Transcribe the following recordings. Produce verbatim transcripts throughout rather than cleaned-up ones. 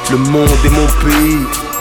Le monde est mon pays.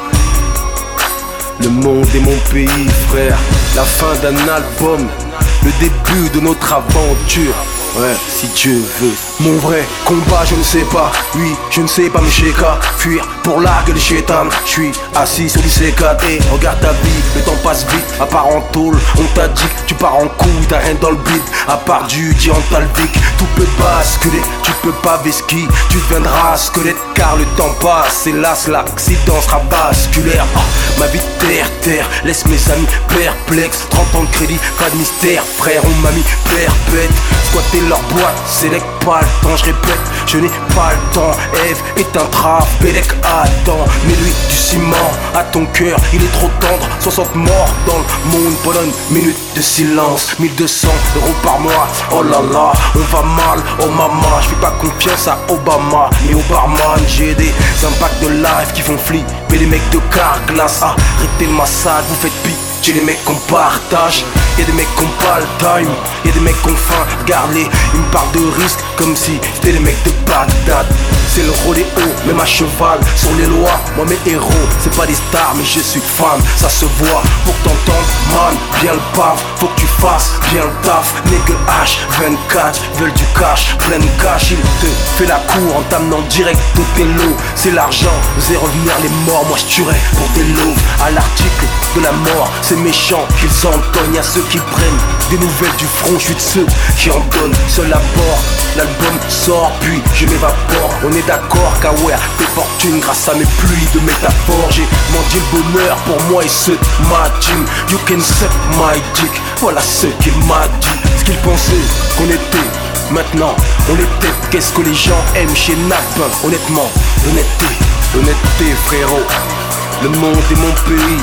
Le monde est mon pays, frère. La fin d'un album, le début de notre aventure. Ouais, si Dieu veut. Mon vrai combat, je ne sais pas. Oui, je ne sais pas me chéka. Fuir pour l'argue de chétan. Je suis assis sur l'I C quatre et regarde ta vie, le temps passe vite. À part en tôle, on t'a dit que tu pars en couille, t'as rien dans le beat. À part du diantalvic, tout peut basculer. Tu peux pas vesquiller, tu deviendras squelette. Car le temps passe, hélas l'accident sera basculaire. Ah, ma vie terre, terre, laisse mes amis perplexes. Trente ans de crédit, pas de mystère, frère, on m'a mis perpète. Squatter leur boîte, c'est pas le temps, je répète, je n'ai pas le temps. Ève est un trap, Bélec attend. Mais lui du ciment à ton cœur, il est trop tendre. Soixante morts dans le monde pendant une minute de silence. Mille deux cents euros par mois, oh là là, on va mal, oh maman. Je fais pas confiance à Obama, mais au barman. J'ai des impacts de live qui font flipper les mecs de Carglass. Arrêtez le massacre, vous faites pire. J'ai des mecs qu'on partage, y'a des mecs qu'on pas le time, y'a des mecs qu'on faim, regarde-les, ils me parlent de risque comme si c'était les mecs de Bagdad. C'est le rodéo, même à cheval, sur les lois, moi mes héros, c'est pas des stars mais je suis fan, ça se voit, pour t'entendre, man, bien le paf, faut que tu fasses bien le taf, nègre H vingt-quatre, veulent du cash, plein de cash, il te fait la cour en t'amenant direct au télo, c'est l'argent, faisait revenir les morts, moi je tuerais pour des loaves, à l'article de la mort, c'est méchant qu'ils entonnent, y'a ceux qui prennent des nouvelles du front, je suis de ceux qui en donnent, seul à bord, l'album sort puis je m'évapore, on est d'accord qu'Aware fait fortune grâce à mes pluies de métaphores, j'ai mangé le bonheur pour moi et ceux de ma team, you can suck my dick, voilà ce qu'il m'a dit, ce qu'il pensait qu'on était, maintenant on était, qu'est-ce que les gens aiment chez Napin, honnêtement, honnêteté, honnêteté frérot, le monde est mon pays.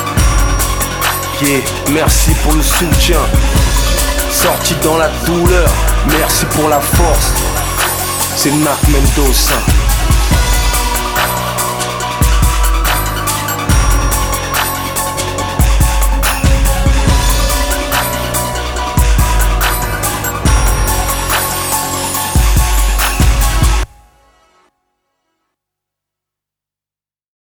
Yeah, merci pour le soutien. Sorti dans la douleur, merci pour la force. C'est Nak Mendoza.